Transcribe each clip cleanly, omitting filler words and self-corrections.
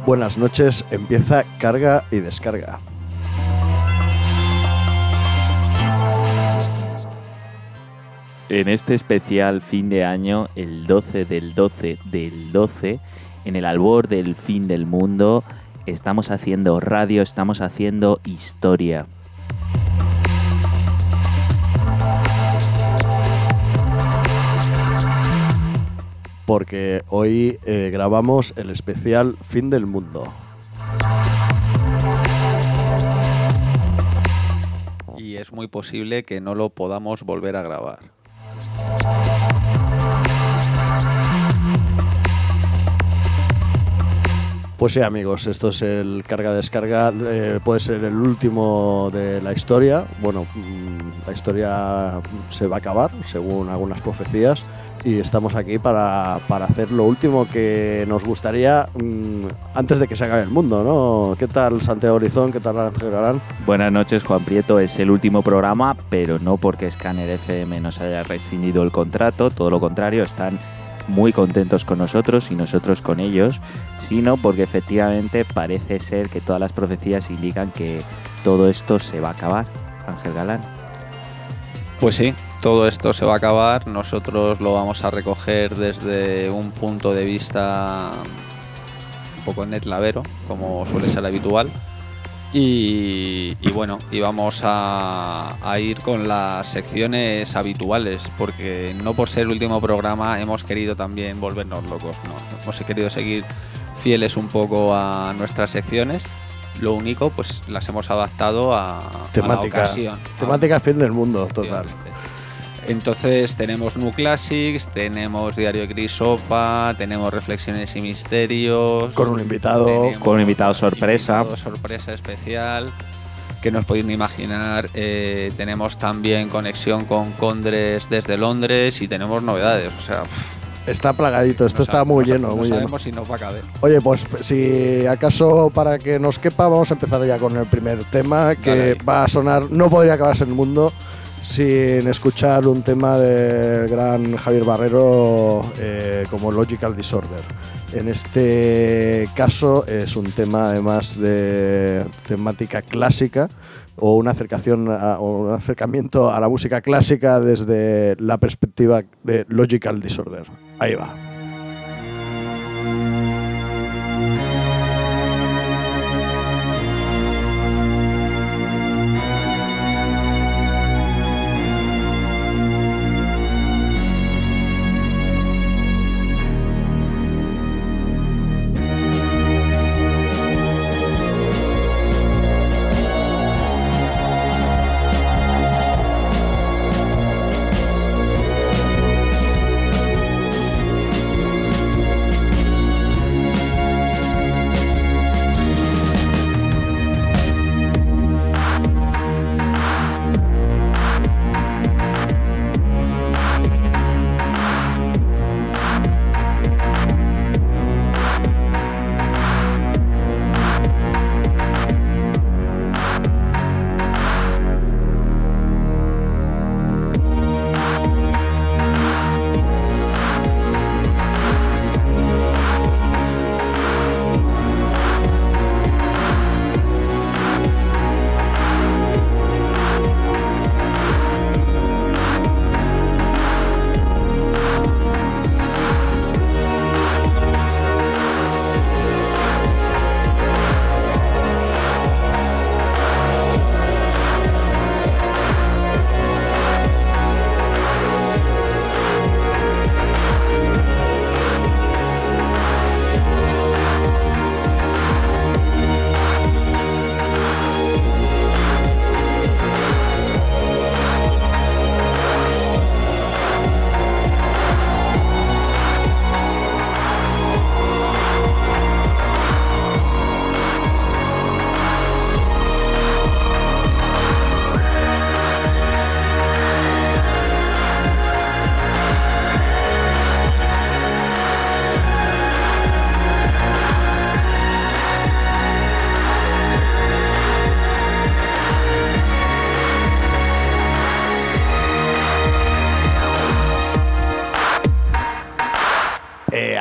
Buenas noches, empieza Carga y Descarga. En este especial fin de año, el 12 del 12 del 12, en el albor del fin del mundo, estamos haciendo radio, estamos haciendo historia. Porque hoy grabamos el especial fin del mundo. Y es muy posible que no lo podamos volver a grabar. Pues sí, amigos, esto es el carga-descarga, puede ser el último de la historia. Bueno, la historia se va a acabar, según algunas profecías, y estamos aquí para hacer lo último que nos gustaría antes de que se acabe el mundo, ¿no? ¿Qué tal, Santiago Horizón? ¿Qué tal, Ángel Galán? Buenas noches, Juan Prieto. Es el último programa, pero no porque Scanner FM nos haya rescindido el contrato, todo lo contrario, están muy contentos con nosotros y nosotros con ellos, sino porque efectivamente parece ser que todas las profecías indican que todo esto se va a acabar. Ángel Galán. Pues sí, todo esto se va a acabar. Nosotros lo vamos a recoger desde un punto de vista un poco netlavero, como suele ser habitual. Y bueno, y vamos a ir con las secciones habituales, porque no por ser el último programa hemos querido también volvernos locos, no, hemos querido seguir fieles un poco a nuestras secciones. Lo único, pues las hemos adaptado a la ocasión. Temática fin del mundo, total. Entonces tenemos New Classics, tenemos Diario de Crisopa, tenemos Reflexiones y Misterios. Con un invitado. Con un invitado sorpresa. Un invitado sorpresa especial, que no os podéis ni imaginar. Tenemos también conexión con Condres desde Londres y tenemos novedades. O sea, está plagadito, esto está muy lleno. No sabemos si nos va a caber. Oye, pues si acaso para que nos quepa, vamos a empezar ya con el primer tema, que va a sonar, no podría acabarse en el mundo sin escuchar un tema del gran Javier Barrero como Logical Disorder. En este caso es un tema además de temática clásica o un acercamiento a la música clásica desde la perspectiva de Logical Disorder. Ahí va.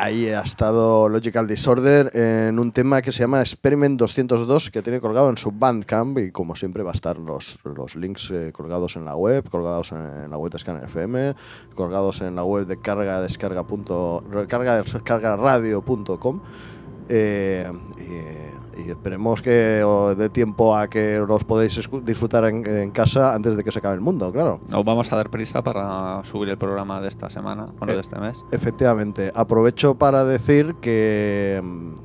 ahí ha estado Logical Disorder en un tema que se llama Experiment 202, que tiene colgado en su Bandcamp, y como siempre va a estar los links colgados en la web, colgados en la web de Scanner FM, colgados en la web de cargadescarga.radio.com. Y esperemos que os dé tiempo a que los podáis disfrutar en casa antes de que se acabe el mundo, claro. Nos vamos a dar prisa para subir el programa de esta semana, bueno, de este mes. Efectivamente. Aprovecho para decir que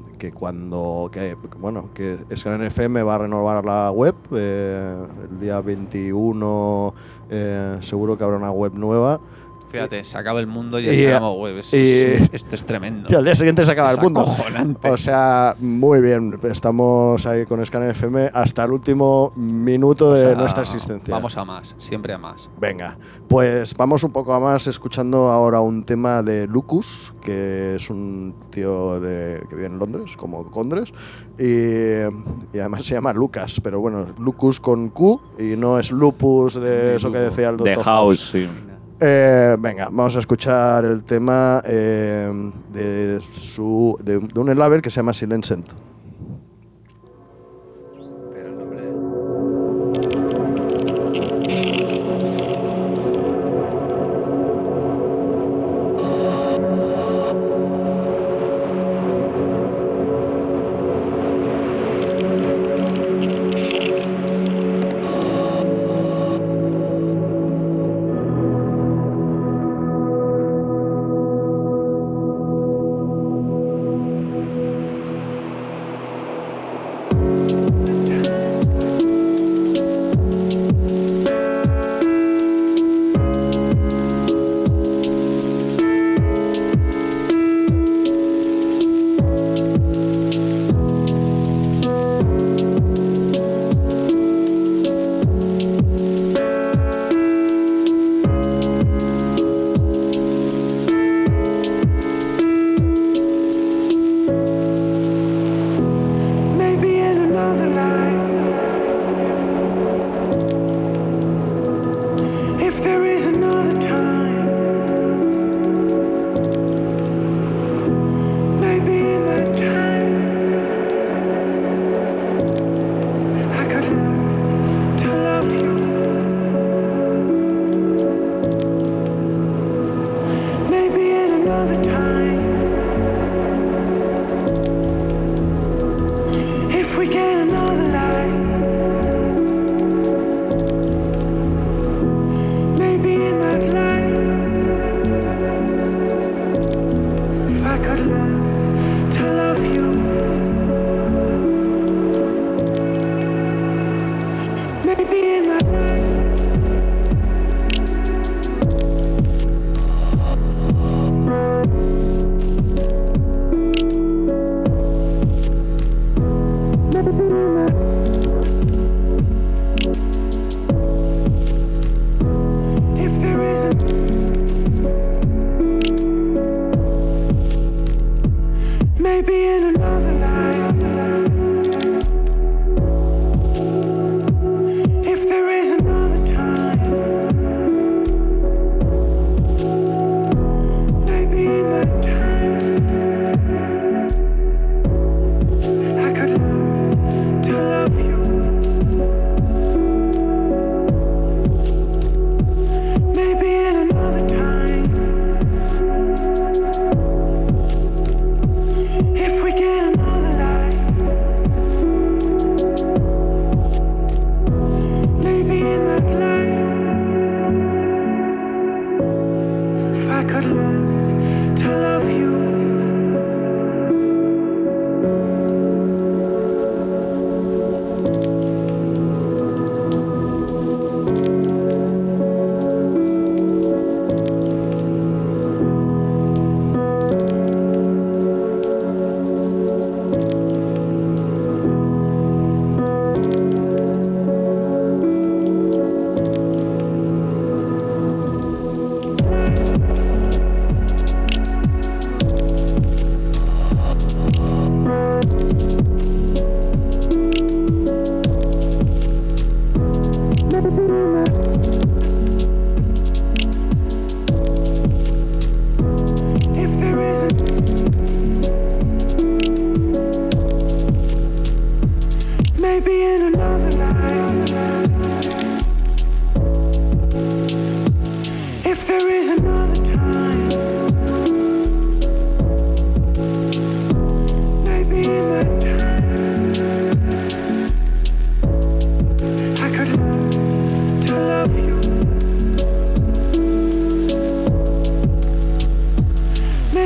Scanner FM va a renovar la web el día 21, seguro que habrá una web nueva. Fíjate, se acaba el mundo y estamos web. Esto es tremendo. Y al día siguiente se acaba el mundo. Acojonante. O sea, muy bien. Estamos ahí con Scanner FM hasta el último minuto de nuestra existencia. Vamos a más, siempre a más. Venga, pues vamos un poco a más escuchando ahora un tema de Lucus, que es un tío que vive en Londres, como Condres, y además se llama Lucas, pero bueno, Lucus con Q y no es lupus de eso que decía el Dr. The House, sí. Venga, vamos a escuchar el tema de un label que se llama Silencent.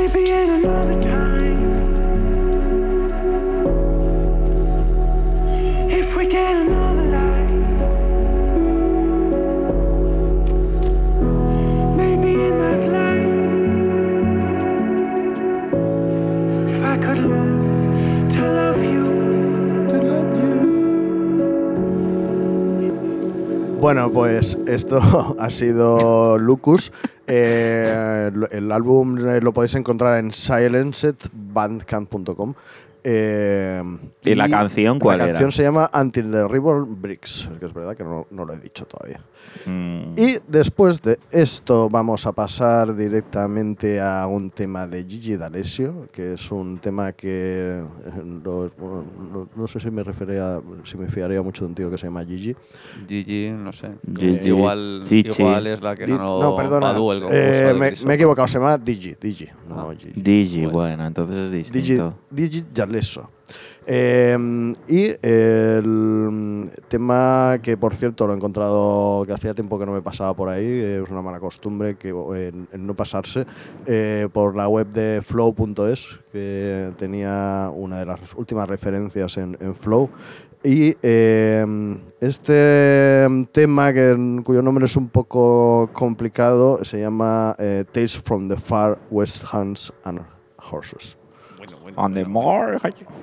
Maybe in another time, if we get another life, maybe in that light, if I could learn to love you, to love you. Bueno, pues esto ha sido Lucus. El álbum lo podéis encontrar en silencedbandcamp.com. ¿Y la canción cuál era? La canción se llama Until the River Breaks, que es verdad que no lo he dicho todavía. Y después de esto vamos a pasar directamente a un tema de Gigi D'Alessio, que es un tema que no sé si me fiaría mucho de un tío que se llama Gigi. Gigi, no sé. Gigi. Igual es la que No, perdona. Me he equivocado, se llama Digi. No, Gigi. Digi, bueno, entonces es distinto. Digi D'Alessio. Y el tema que, por cierto, lo he encontrado, que hacía tiempo que no me pasaba por ahí, es una mala costumbre que en no pasarse, por la web de flow.es, que tenía una de las últimas referencias en Flow. Y este tema, cuyo nombre es un poco complicado, se llama Tales from the Far West Hunts and Horses. On the more.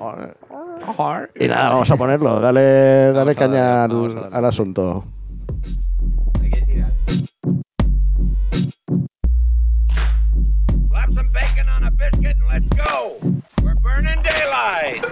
Y nada, vamos a ponerlo. Dale caña al asunto. Slap some bacon on a biscuit and let's go. We're burning daylight.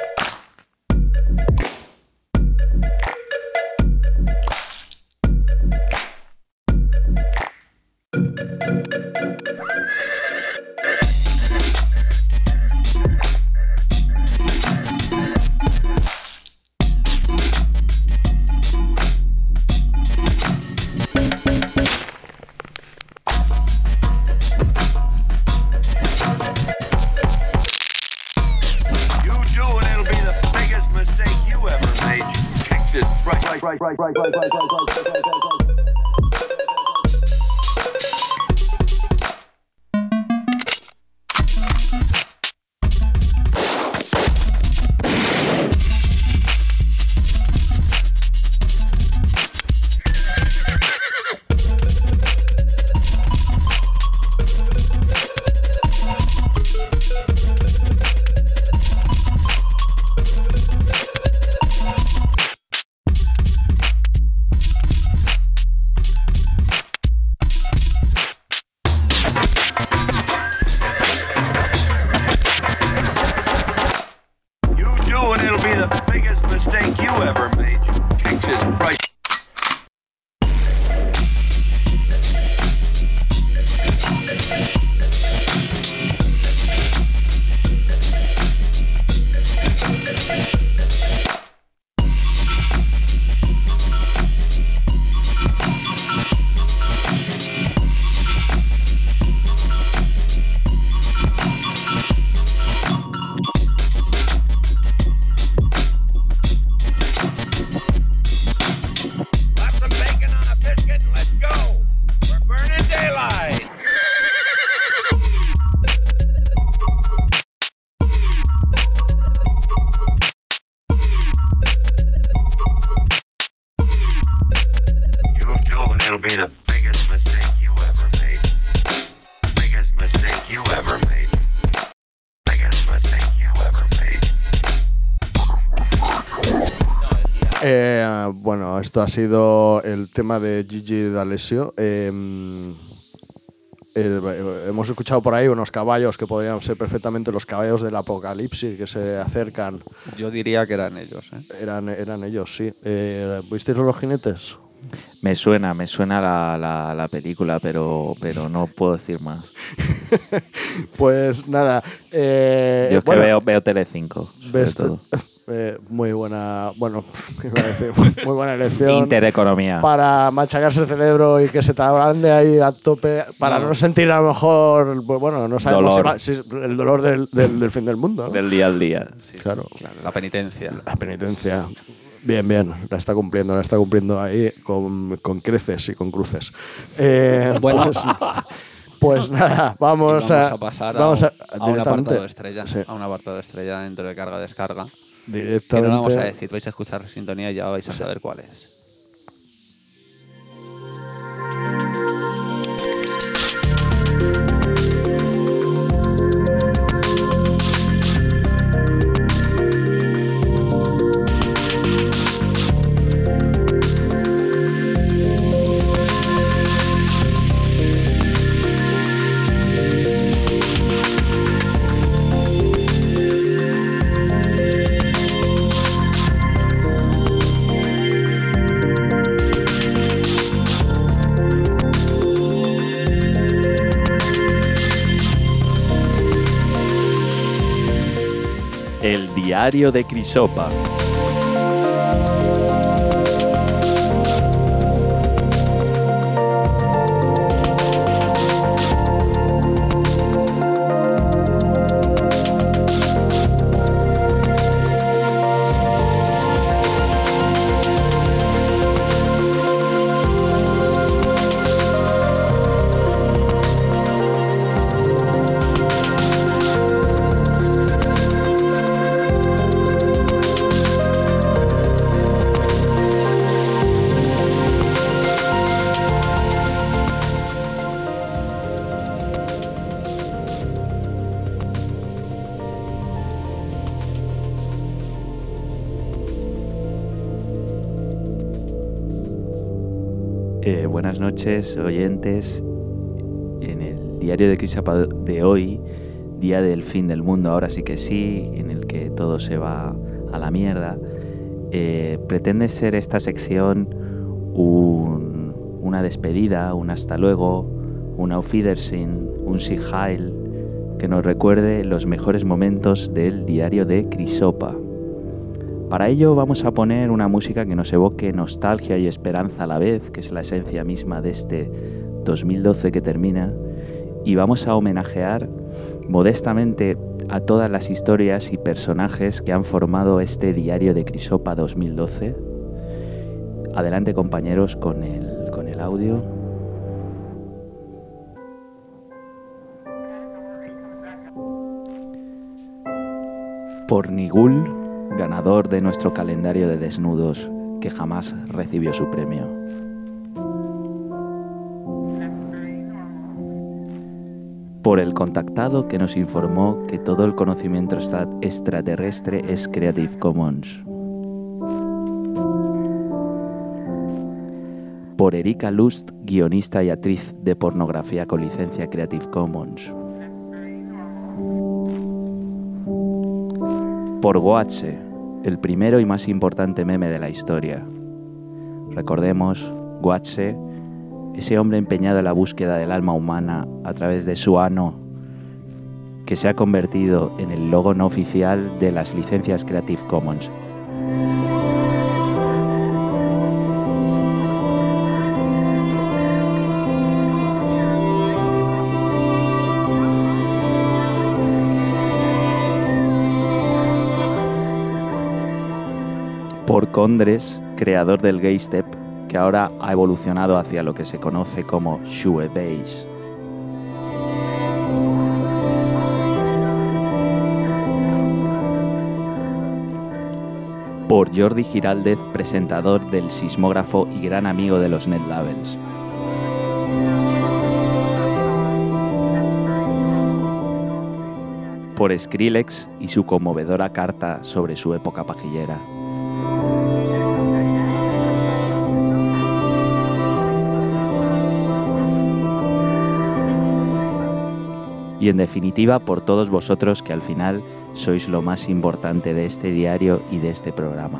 Bueno, esto ha sido el tema de Gigi D'Alessio. Hemos escuchado por ahí unos caballos que podrían ser perfectamente los caballos del apocalipsis que se acercan. Yo diría que eran ellos. Eran ellos, sí. ¿Visteis los jinetes? Me suena la película, pero no puedo decir más. Pues nada. Yo es que veo Telecinco, sobre todo. Muy buena, muy buena elección. Intereconomía. Para machacarse el cerebro y que se te agrande ahí a tope, para no sentir a lo mejor, pues bueno, no sabemos si el dolor del fin del mundo, ¿no? Del día al día. Sí, claro. La penitencia. La penitencia. Bien, la está cumpliendo ahí con creces y con cruces. Bueno, Pues nada, vamos a pasar vamos a un directamente. apartado estrella. Sí. A un apartado estrella dentro de carga-descarga. Que Directamente. no lo vamos a decir, vais a escuchar la sintonía y ya vais a saber cuál es. El diario de Crisopa. Buenas noches, oyentes. En el diario de Crisopa de hoy, día del fin del mundo, ahora sí que sí, en el que todo se va a la mierda, pretende ser esta sección una despedida, un hasta luego, un Auf Wiedersehen, un Sieg Heil, que nos recuerde los mejores momentos del diario de Crisopa. Para ello vamos a poner una música que nos evoque nostalgia y esperanza a la vez, que es la esencia misma de este 2012 que termina, y vamos a homenajear modestamente a todas las historias y personajes que han formado este diario de Crisopa 2012. Adelante, compañeros, con el audio. Pornigul, ganador de nuestro calendario de desnudos, que jamás recibió su premio. Por el contactado que nos informó que todo el conocimiento extraterrestre es Creative Commons. Por Erika Lust, guionista y actriz de pornografía con licencia Creative Commons. Por Goatse, el primero y más importante meme de la historia. Recordemos, Goatse, ese hombre empeñado en la búsqueda del alma humana a través de su ano, que se ha convertido en el logo no oficial de las licencias Creative Commons. Por Condres, creador del Gaystep, que ahora ha evolucionado hacia lo que se conoce como shoegaze. Por Jordi Giraldez, presentador del Sismógrafo y gran amigo de los NetLabels. Por Skrillex y su conmovedora carta sobre su época pajillera. Y en definitiva por todos vosotros que al final sois lo más importante de este diario y de este programa.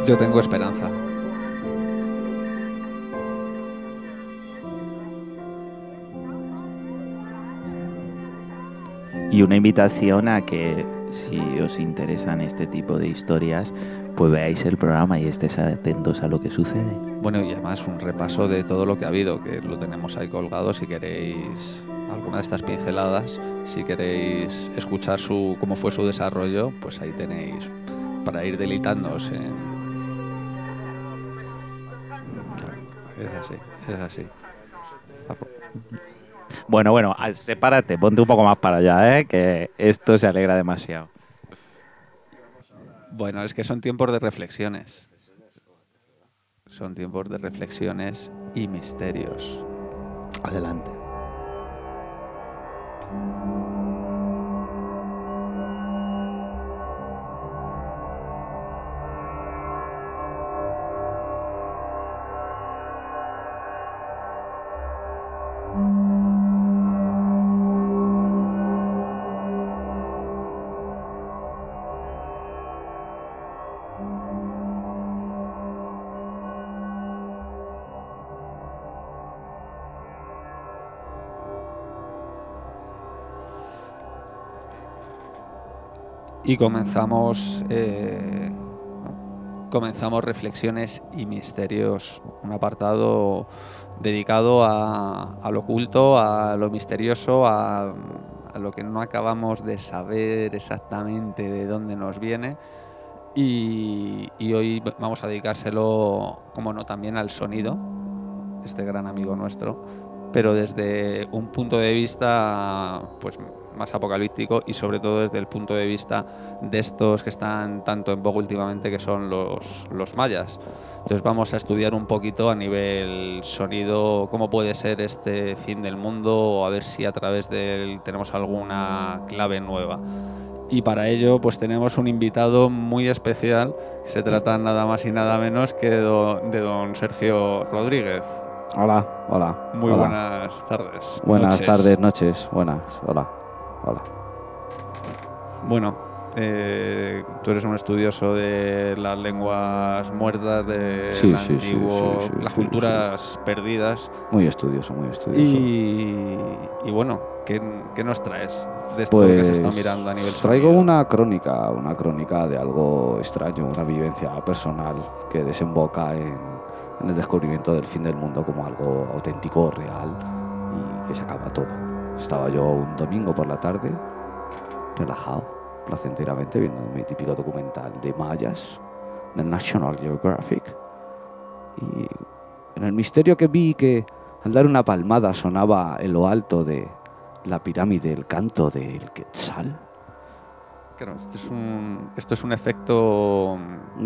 Yo tengo esperanza. Y una invitación a que, si os interesan este tipo de historias, pues veáis el programa y estéis atentos a lo que sucede. Bueno, y además un repaso de todo lo que ha habido, que lo tenemos ahí colgado si queréis alguna de estas pinceladas, si queréis escuchar cómo fue su desarrollo, pues ahí tenéis para ir deleitándoos en... Es así. Bueno, sepárate, ponte un poco más para allá, que esto se alegra demasiado. Bueno, es que son tiempos de reflexiones. Son tiempos de reflexiones y misterios. Adelante. Y comenzamos reflexiones y misterios, un apartado dedicado a lo oculto, a lo misterioso, a lo que no acabamos de saber exactamente de dónde nos viene. Y hoy vamos a dedicárselo, como no, también al sonido, este gran amigo nuestro, pero desde un punto de vista pues más apocalíptico y sobre todo desde el punto de vista de estos que están tanto en boga últimamente, que son los mayas. Entonces vamos a estudiar un poquito a nivel sonido cómo puede ser este fin del mundo, o a ver si a través de él tenemos alguna clave nueva. Y para ello pues tenemos un invitado muy especial, que se trata nada más y nada menos que de don Sergio Rodríguez. Hola. Muy hola. Buenas tardes. Buenas tardes, noches. Buenas. Hola. Bueno, tú eres un estudioso de las lenguas muertas, de las culturas perdidas. Muy estudioso. Y bueno, ¿qué nos traes de esto pues que se está mirando a nivel traigo sonido? una crónica de algo extraño, una vivencia personal que desemboca en el descubrimiento del fin del mundo como algo auténtico, real, y que se acaba todo. Estaba yo un domingo por la tarde, relajado, placenteramente, viendo mi típico documental de mayas, del National Geographic, y en el misterio que vi que al dar una palmada sonaba en lo alto de la pirámide el canto del Quetzal. Claro, esto es un efecto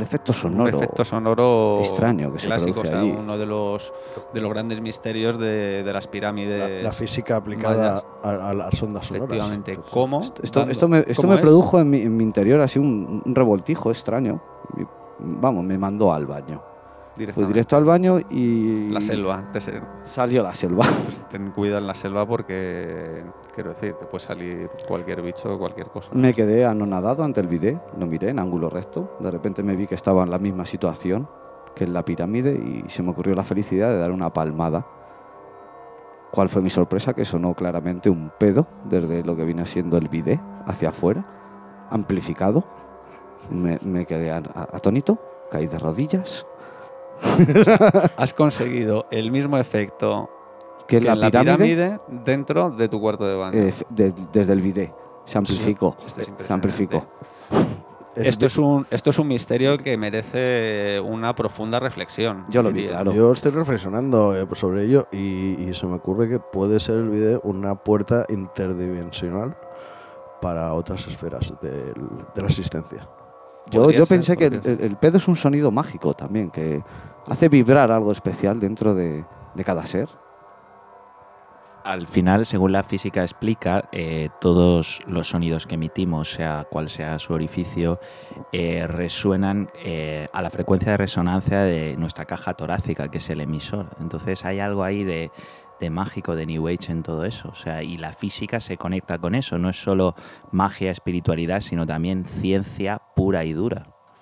sonoro extraño que clásico, se produce allí. uno de los grandes misterios de las pirámides. La física aplicada a las ondas sonoras. Efectivamente. ¿Cómo? Esto me produjo en mi interior así un revoltijo extraño. Vamos, me mandó al baño. Fui directo al baño y... La selva. Salió la selva. Pues ten cuidado en la selva porque, quiero decir, te puede salir cualquier bicho o cualquier cosa. Me quedé anonadado ante el bidet, lo miré en ángulo recto. De repente me vi que estaba en la misma situación que en la pirámide y se me ocurrió la felicidad de dar una palmada. ¿Cuál fue mi sorpresa? Que sonó claramente un pedo desde lo que viene siendo el bidet hacia afuera, amplificado. Me quedé atónito, caí de rodillas. Has conseguido el mismo efecto que en la pirámide dentro de tu cuarto de baño. Desde el bidet. Se amplificó. Sí, se amplificó. Esto es un misterio que merece una profunda reflexión. Yo lo vi, claro. Yo estoy reflexionando sobre ello y se me ocurre que puede ser el vídeo una puerta interdimensional para otras esferas de la existencia. Yo pensé que el pedo es un sonido mágico también, que hace vibrar algo especial dentro de cada ser. Al final, según la física explica, todos los sonidos que emitimos, sea cual sea su orificio, resuenan a la frecuencia de resonancia de nuestra caja torácica, que es el emisor. Entonces hay algo ahí de mágico, de New Age en todo eso. O sea, y la física se conecta con eso. No es solo magia, espiritualidad, sino también ciencia pura y dura.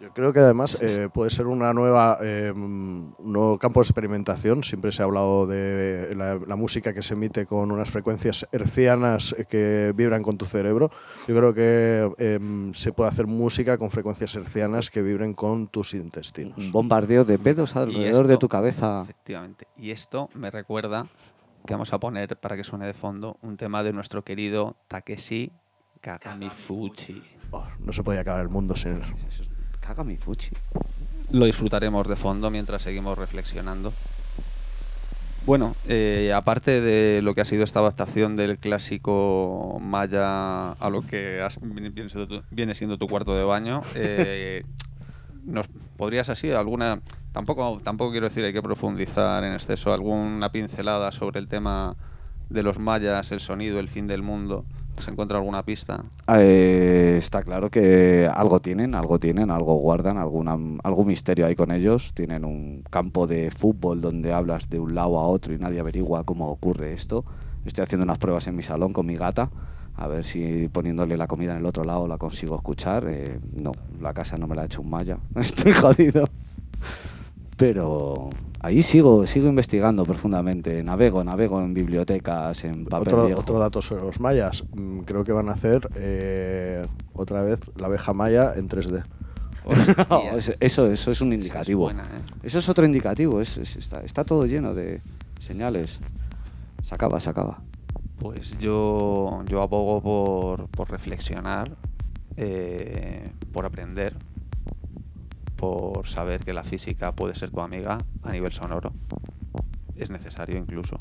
Yo creo que además puede ser un nuevo campo de experimentación. Siempre se ha hablado de la música que se emite con unas frecuencias hercianas que vibran con tu cerebro. Yo creo que se puede hacer música con frecuencias hercianas que vibren con tus intestinos. Un bombardeo de pedos alrededor de tu cabeza. Efectivamente. Y esto me recuerda que vamos a poner, para que suene de fondo, un tema de nuestro querido Takeshi Kagamifuchi. Oh, no se podía acabar el mundo sin él. Kagamifuchi. Lo disfrutaremos de fondo mientras seguimos reflexionando. Bueno, aparte de lo que ha sido esta adaptación del clásico maya a lo que viene siendo tu cuarto de baño, ¿nos podrías así alguna... Tampoco quiero decir hay que profundizar en exceso, alguna pincelada sobre el tema de los mayas, el sonido, el fin del mundo? ¿Se encuentra alguna pista? Está claro que algo tienen, algo guardan, algún misterio hay con ellos. Tienen un campo de fútbol donde hablas de un lado a otro y nadie averigua cómo ocurre esto. Estoy haciendo unas pruebas en mi salón con mi gata, a ver si poniéndole la comida en el otro lado la consigo escuchar. No, la casa no me la ha hecho un maya, estoy jodido. Pero ahí sigo investigando profundamente, navego en bibliotecas, en papel viejo. Otro dato sobre los mayas, creo que van a hacer otra vez la abeja maya en 3D. Eso es un indicativo. Es buena, Eso es otro indicativo, está todo lleno de señales. Se acaba. Pues yo abogo por reflexionar, por aprender, por saber que la física puede ser tu amiga a nivel sonoro. Es necesario incluso.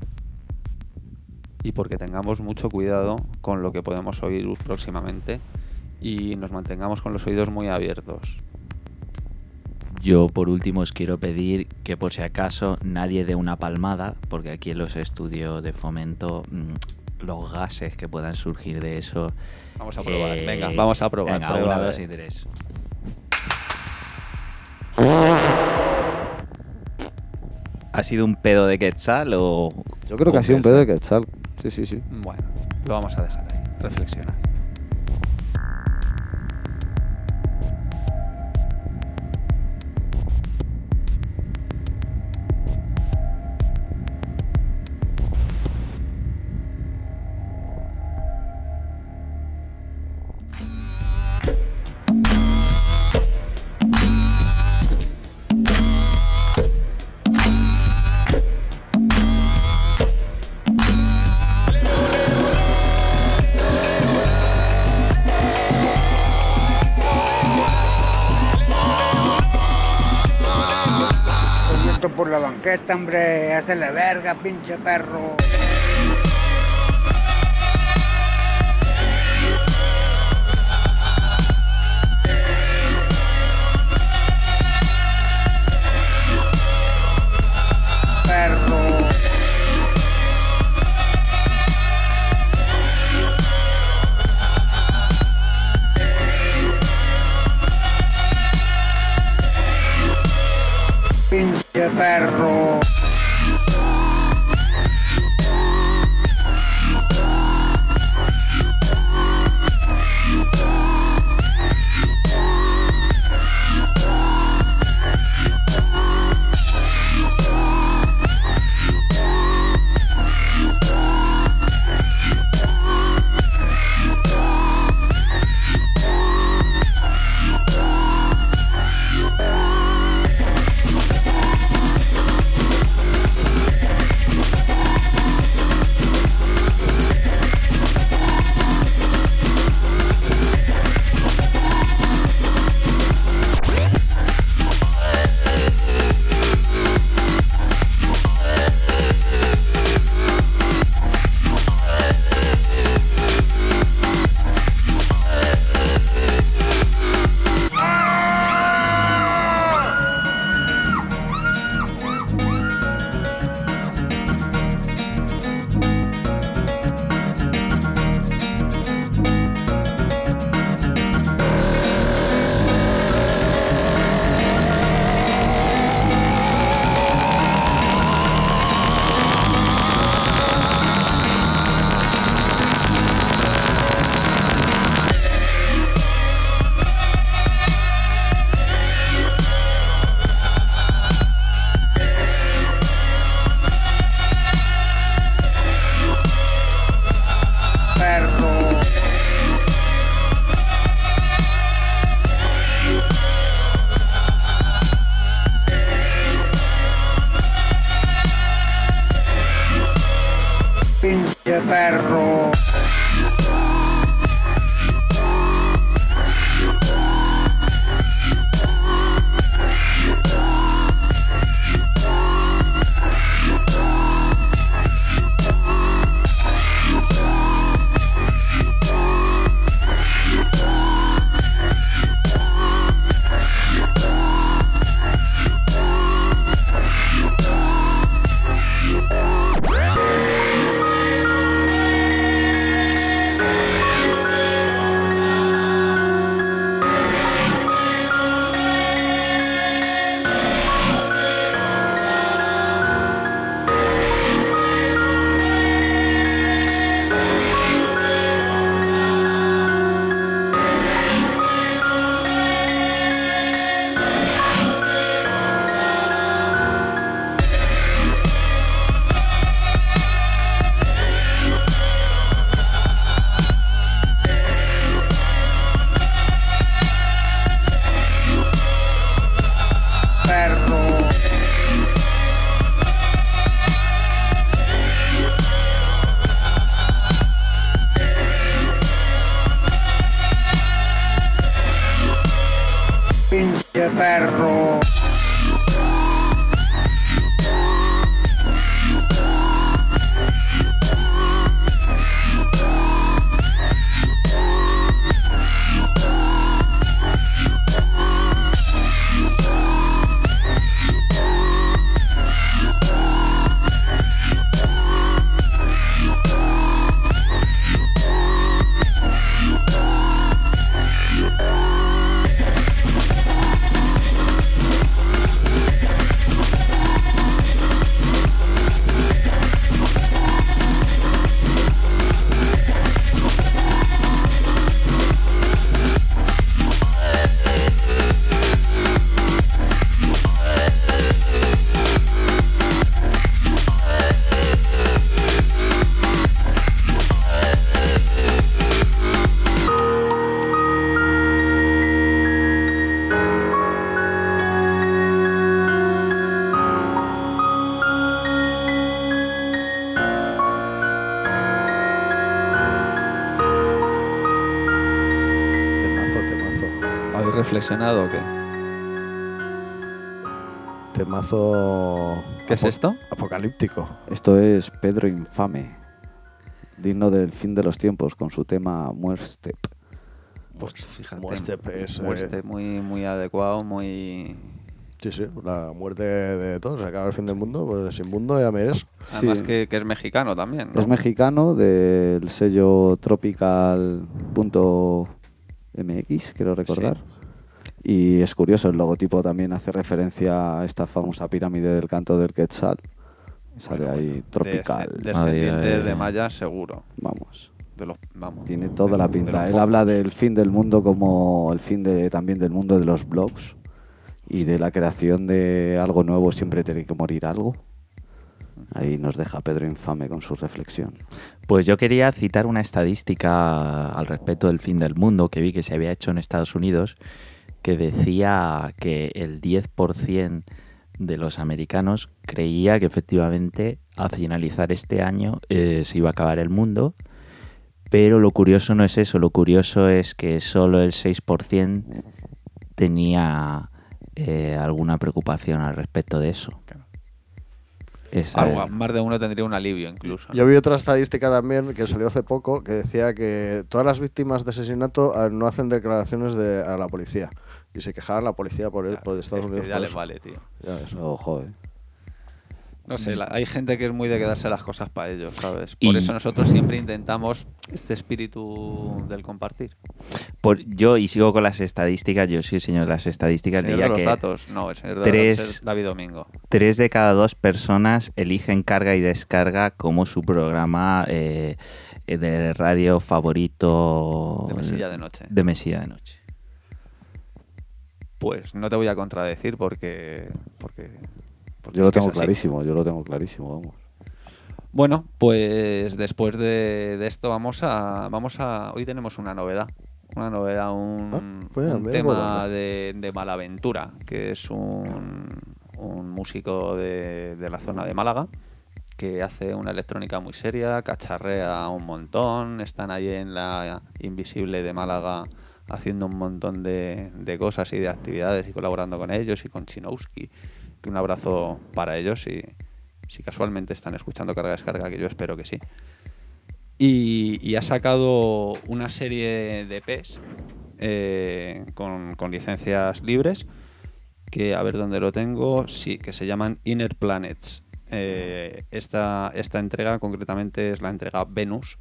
Y porque tengamos mucho cuidado con lo que podemos oír próximamente y nos mantengamos con los oídos muy abiertos. Yo por último os quiero pedir que por si acaso nadie dé una palmada, porque aquí en los estudios de Fomento los gases que puedan surgir de eso... Vamos a probar, venga, vamos a probar. Venga, prueba 1, de- 2 y 3. ¿Ha sido un pedo de Quetzal o...? Yo creo que ha sido un pedo de Quetzal. Sí. Bueno, lo vamos a dejar ahí, reflexionar. Por la banqueta, hombre, hazle verga, pinche perro. Perro. Pinche perro. pinche perro. Pinche perro. ¿Habéis reflexionado o qué? Temazo. ¿Qué es esto? Apocalíptico. Esto es Pedro Infame, digno del fin de los tiempos, con su tema Muerstep. Pues fíjate. Muerstep es, Muerstep muy adecuado, muy... Sí, sí, la muerte de todos. Se acaba el fin del mundo, pues sin mundo ya me eres. Además Sí. que es mexicano también, ¿no? Es mexicano, del sello Tropical.mx, quiero recordar. Y es curioso, el logotipo también hace referencia a esta famosa pirámide del canto del Quetzal. Sale ahí Tropical. Descendiente de Maya, seguro. Vamos. Vamos. Tiene toda la de pinta. los Él habla pocos. del fin del mundo como el fin también del mundo de los blogs y de la creación de algo nuevo. Siempre tiene que morir algo. Ahí nos deja Pedro Infame con su reflexión. Pues yo quería citar una estadística al respecto del fin del mundo que vi que se había hecho en Estados Unidos, que decía que el 10% de los americanos creía que efectivamente a finalizar este año se iba a acabar el mundo, pero lo curioso no es eso, lo curioso es que solo el 6% tenía alguna preocupación al respecto de eso. Claro. Esa- Más de uno tendría un alivio incluso, ¿no? Yo vi otra estadística también que salió hace poco que decía que todas las víctimas de asesinato no hacen declaraciones a la policía. Y se quejaban la policía por Estados Es que Unidos. ya por les eso. vale, tío. Ya ves. Ojo, No sé, hay gente que es muy de quedarse las cosas para ellos, ¿sabes? Por Y- eso nosotros siempre intentamos este espíritu del compartir. Yo, y sigo con las estadísticas, yo soy el señor de las estadísticas, El señor diría de los que datos, no, el señor de tres- datos es David Domingo. 3 de cada 2 personas eligen Carga y Descarga como su programa de radio favorito De mesilla de noche. de mesilla de noche. Pues no te voy a contradecir porque yo lo es que es tengo así. clarísimo, vamos. Bueno, pues después de esto vamos a hoy tenemos una novedad, un pues ya, me tema acuerdo. de Malaventura, que es un músico de la zona de Málaga que hace una electrónica muy seria, cacharrea un montón, están ahí en la Invisible de Málaga haciendo un montón de cosas y de actividades y colaborando con ellos y con Chinowski. Un abrazo para ellos si casualmente están escuchando Carga Descarga, que yo espero que sí. Y ha sacado una serie de EPs con licencias libres, que a ver dónde lo tengo, sí, que se llaman Inner Planets. Esta entrega concretamente es la entrega Venus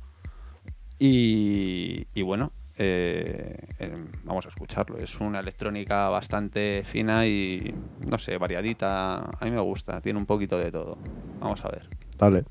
y bueno, vamos a escucharlo. Es una electrónica bastante fina y no sé, variadita. A mí me gusta, tiene un poquito de todo. Vamos a ver. Dale.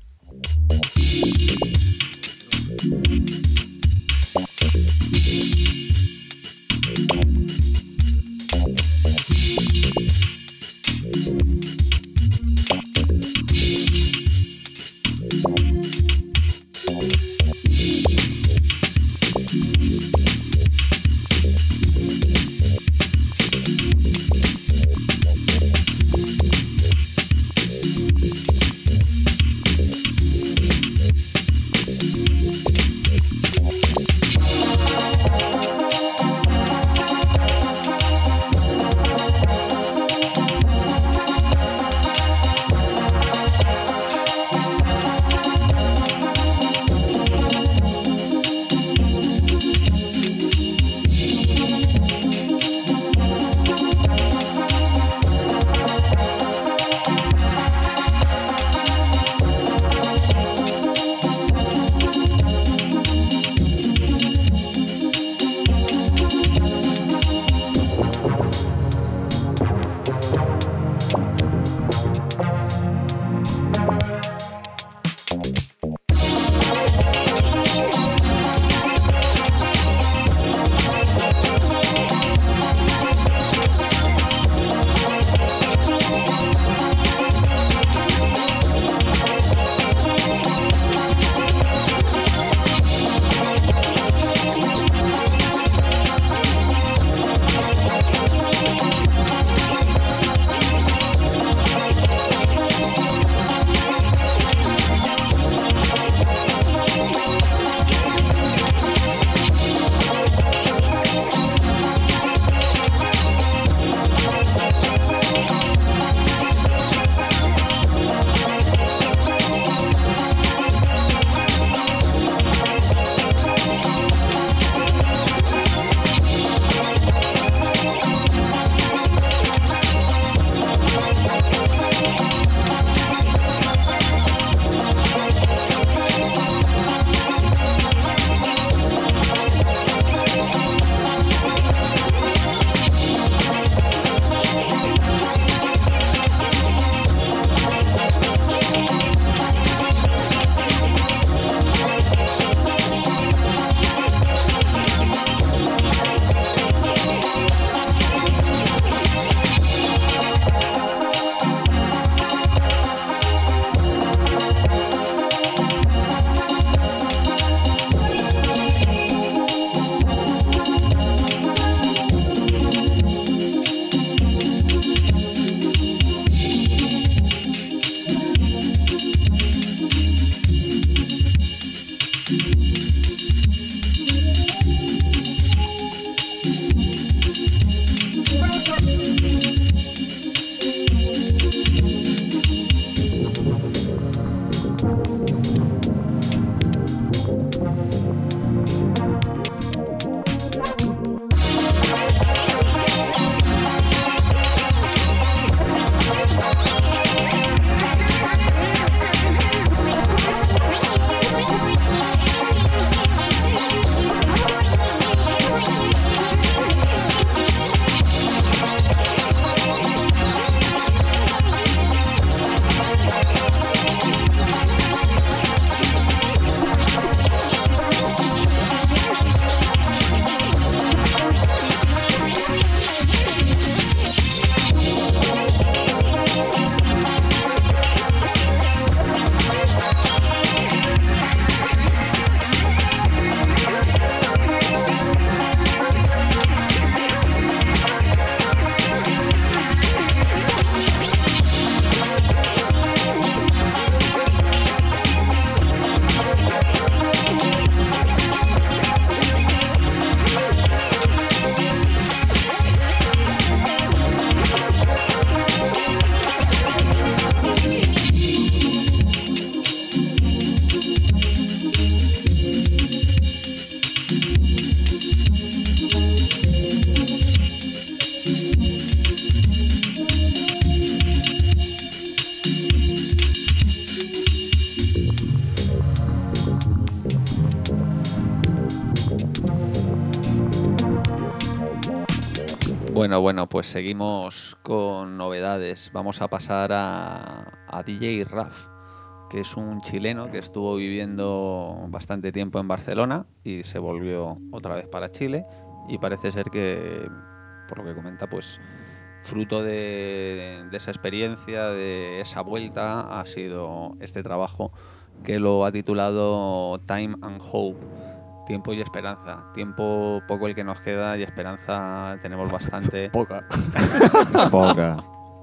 Bueno, pues seguimos con novedades. Vamos a pasar a DJ Raf, que es un chileno que estuvo viviendo bastante tiempo en Barcelona y se volvió otra vez para Chile, y parece ser que, por lo que comenta, pues fruto de esa experiencia, de esa vuelta, ha sido este trabajo que lo ha titulado Time and Hope. Tiempo y esperanza. Tiempo poco el que nos queda y esperanza tenemos bastante. Poca. Poca.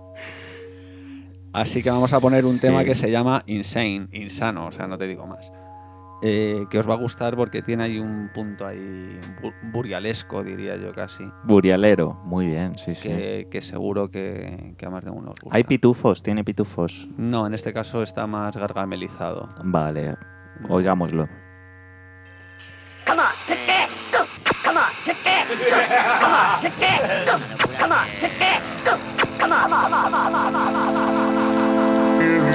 Así que vamos a poner un Sí. tema que se llama Insane, insano, o sea, no te digo más. Que os va a gustar porque tiene ahí un punto ahí burialesco, diría yo casi. Burialero, muy bien, sí, sí. Que seguro que a más de uno os gusta. ¿Hay pitufos? ¿Tiene pitufos? No, en este caso está más gargamelizado. Vale, oigámoslo. Come on, hit that, go. Come on, hit that, go. Come on, hit that, go. Come on, hit that, go. Come on, come on, come on, come on.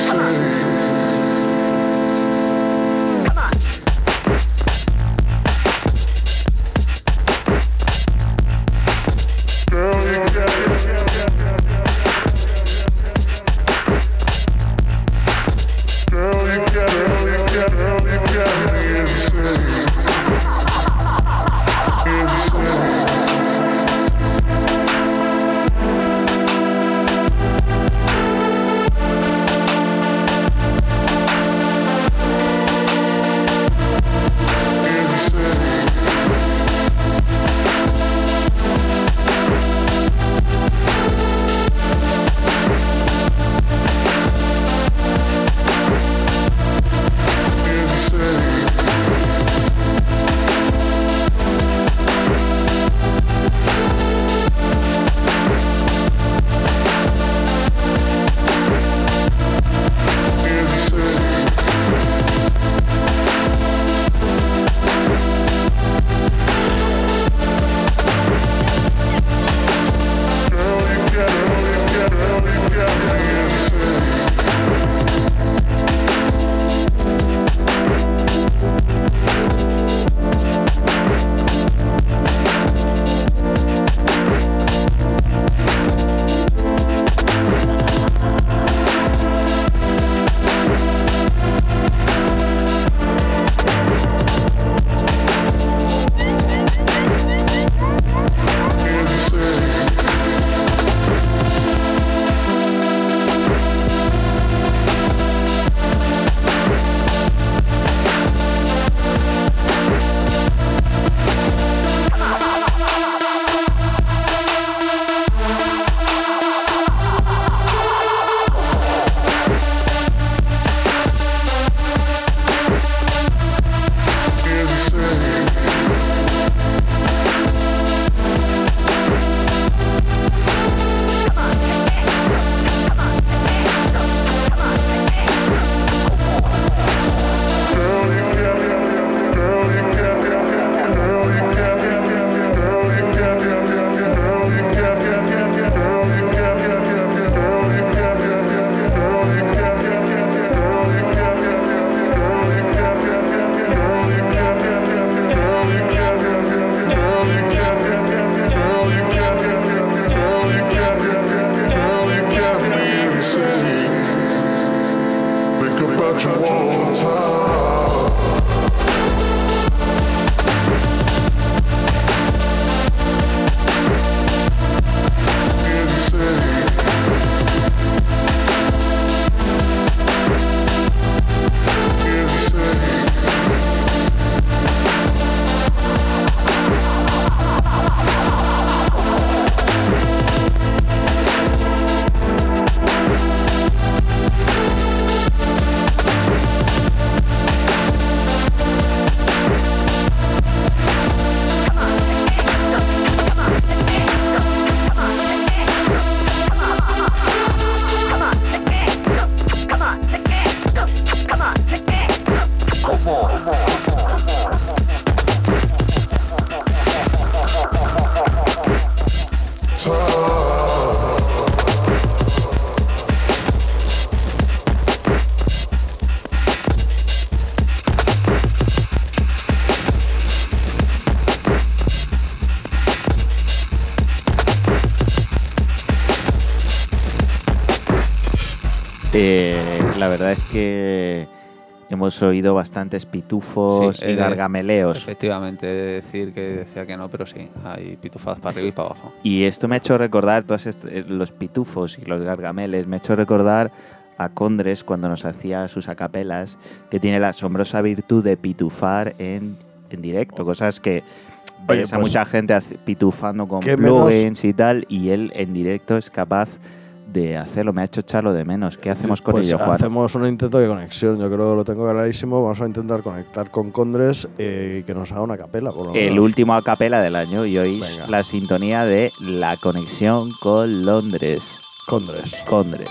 verdad es que hemos oído bastantes pitufos Sí, y gargameleos. Efectivamente, he de decir que decía que no, pero sí, hay pitufadas para arriba y para abajo. Y esto me ha hecho recordar, los pitufos y los gargameles, me ha hecho recordar a Condres cuando nos hacía sus acapelas, que tiene la asombrosa virtud de pitufar en directo, cosas que ves a pues, mucha gente pitufando con ¿qué plugins y tal, y él en directo es capaz de hacerlo. Me ha hecho echarlo de menos. ¿Qué hacemos con Pues ello, Juan? hacemos un intento de conexión. Yo creo que lo tengo clarísimo. Vamos a intentar conectar con Condres y que nos haga una capela. Por lo El menos. último acapela del año y oís Venga. la sintonía de La Conexión con Londres. Condres. Condres.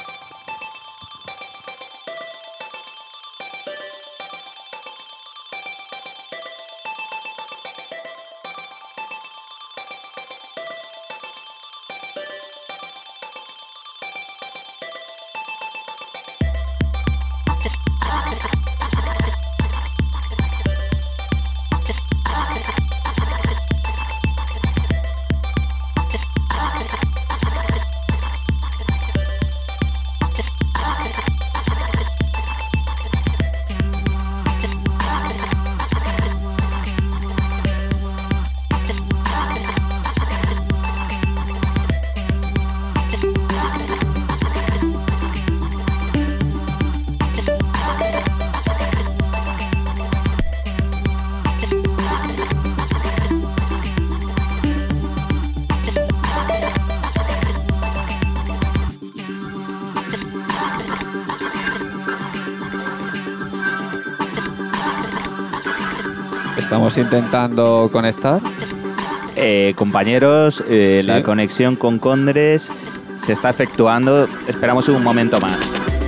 Estamos intentando conectar. Compañeros, Sí. la conexión con Condres se está efectuando. Esperamos un momento más.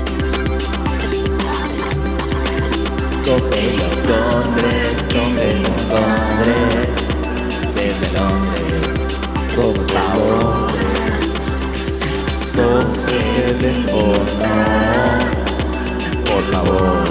Por favor,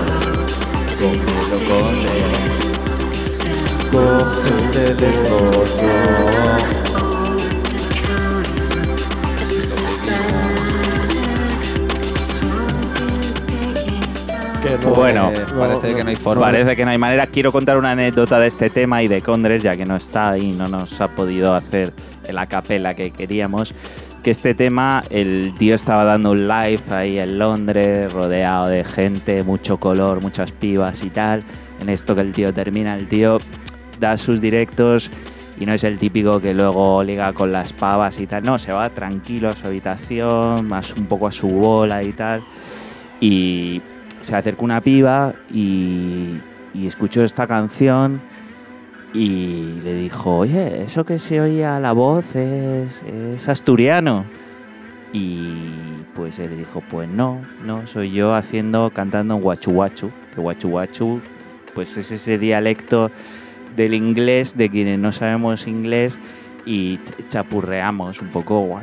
Que no- Bueno, parece que no hay forma. Parece que no hay manera. Quiero contar una anécdota de este tema y de Condres, ya que no está ahí, no nos ha podido hacer el acapela que queríamos. Que este tema, el tío estaba dando un live ahí en Londres, rodeado de gente, mucho color, muchas pibas y tal. En esto que el tío termina, el tío da sus directos y no es el típico que luego liga con las pavas y tal. No, se va tranquilo a su habitación, más un poco a su bola y tal. Y se acercó una piba y escuchó esta canción y le dijo, oye, eso que se oía la voz es asturiano. Y pues él le dijo, pues no, soy yo cantando en guachu guachu. Que guachu guachu pues es ese dialecto del inglés, de quienes no sabemos inglés y chapurreamos un poco.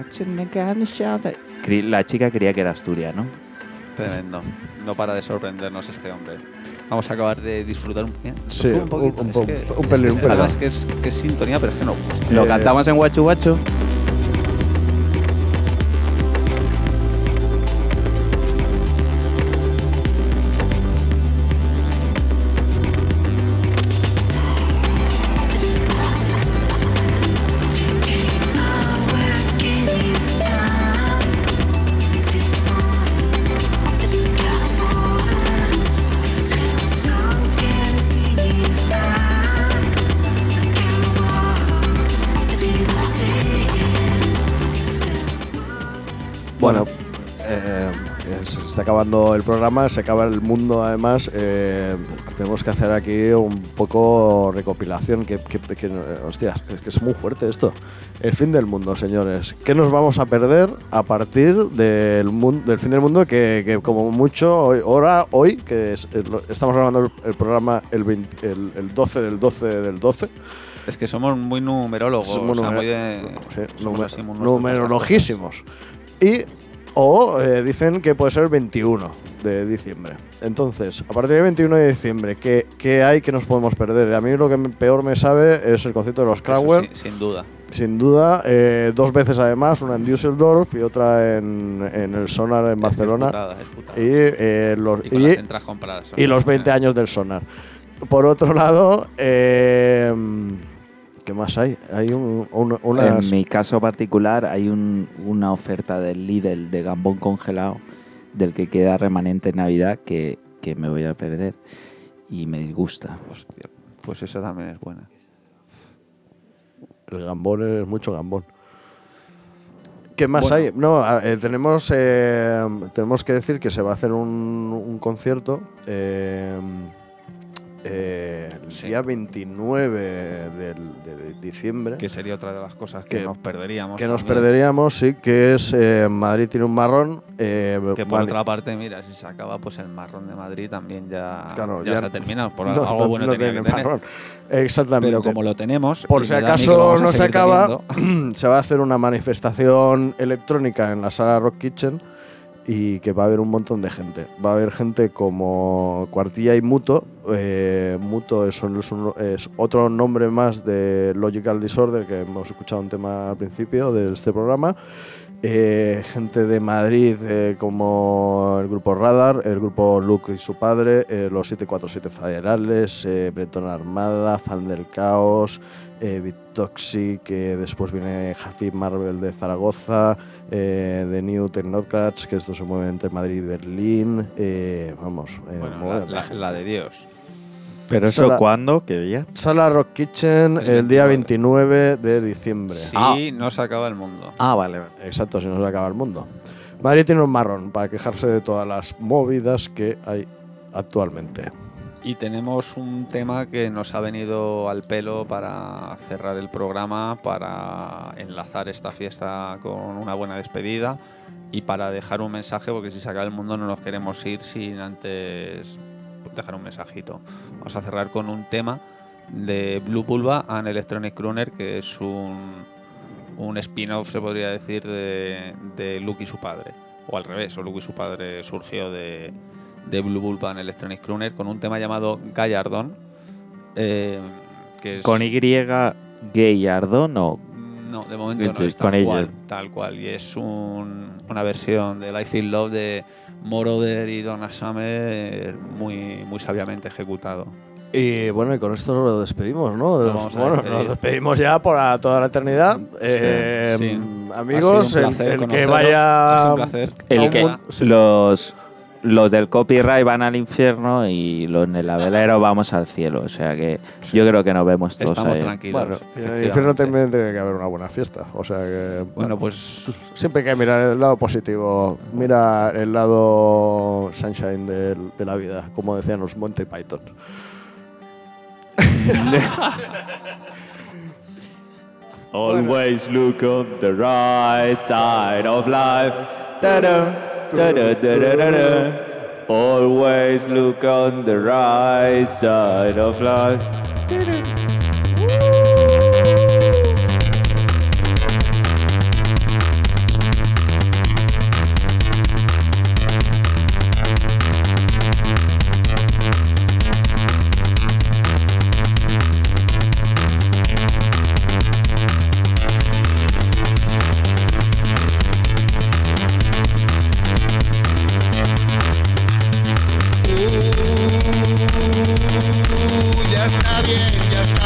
La chica creía que era asturiano. Tremendo. No para de sorprendernos este hombre. Vamos a acabar de disfrutar un poquito. Sí, un poquito. un Es que- pelín, un pelín. Además que es sintonía, pero es que no. Lo cantamos en guachu guachu. Bueno, se está acabando el programa, se acaba el mundo además. Tenemos que hacer aquí un poco recopilación. Hostias, es que es muy fuerte esto. El fin del mundo, señores. ¿Qué nos vamos a perder a partir del fin del mundo? Que como mucho, hoy que estamos grabando el programa el 12 del 12 del 12. Es que somos muy numerólogos. Somos o sea, muy de, sí, somos así muy numerologísimos. Y dicen que puede ser el 21 de diciembre. Entonces, a partir del 21 de diciembre, ¿qué hay que nos podemos perder? A mí lo que peor me sabe es el concierto de los Kraftwerk. Sí, sin duda. sin duda. 2 veces además, una en Düsseldorf y otra en el Sonar en Barcelona. Es putada. Y con las entradas compradas. y los 20 años del Sonar. Por otro lado, ¿qué más hay? Hay unas... En mi caso particular hay una oferta del Lidl de gambón congelado del que queda remanente en Navidad que me voy a perder y me disgusta. Hostia, pues esa también es buena. El gambón es mucho gambón. ¿Qué más Bueno. hay? No, tenemos que decir que se va a hacer un concierto el día 29 de diciembre. Que sería otra de las cosas que nos perderíamos. Que nos también. perderíamos, sí, que es Madrid tiene un marrón. Que por otra parte, mira, si se acaba, pues el marrón de Madrid también ya está terminado. Por algo bueno tenía que tener. marrón. Exactamente. Pero como lo tenemos, por y si me da a mí que lo acaso vamos a no se seguir acaba, teniendo, se va a hacer una manifestación electrónica en la sala Rock Kitchen y que va a haber un montón de gente. Va a haber gente como Cuartilla y Muto. Muto es otro nombre más de Logical Disorder, que hemos escuchado un tema al principio de este programa. Gente de Madrid como el grupo Radar, el grupo Luke y su padre, los 747 Federales, Bretón Armada, Fan del Caos, Bitoxi, que después viene Happy Marvel de Zaragoza, The New Technocrats, que esto se mueve entre Madrid y Berlín. bueno, la de Dios. ¿Pero eso cuándo? ¿Qué día? Sala Rock Kitchen el día 29 de diciembre. Sí, no se acaba el mundo. Vale. Exacto, si no se acaba el mundo. Madrid tiene un marrón para quejarse de todas las movidas que hay actualmente. Y tenemos un tema que nos ha venido al pelo para cerrar el programa, para enlazar esta fiesta con una buena despedida y para dejar un mensaje, porque si se acaba el mundo no nos queremos ir sin antes dejar un mensajito. Vamos a cerrar con un tema de Blue Vulva and Electronic Crooner, que es un spin-off, se podría decir, de Luke y su padre. O al revés, o Luke y su padre surgió de Blue Vulva and Electronic Crooner con un tema llamado Gallardón. Que es ¿Con Y Gallardón o...? No, de momento no, es con tal cual. Y es una versión de Life in Love de Moroder y Donna Summer, muy, muy sabiamente ejecutado. Y bueno, y con esto nos despedimos, ¿no? Nos despedimos ya por toda la eternidad. Sí. Amigos, el que vaya... Los del copyright van al infierno y los de la velero vamos al cielo. O sea que yo creo que nos vemos todos. Estamos ahí. tranquilos. Bueno, en el infierno también tiene que haber una buena fiesta. O sea que... Bueno, pues... Siempre hay que mirar el lado positivo. Mira el lado sunshine de la vida, como decían los Monty Python. Always look on the right side of life. Ta-da. Always look on the right side of life. Ya está bien, ya está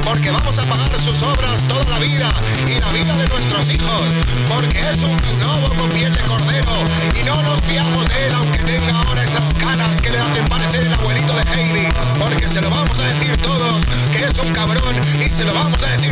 porque vamos a pagar sus obras toda la vida y la vida de nuestros hijos, porque es un gnomo con piel de cordero y no nos fiamos de él aunque tenga ahora esas canas que le hacen parecer el abuelito de Heidi, porque se lo vamos a decir todos que es un cabrón y se lo vamos a decir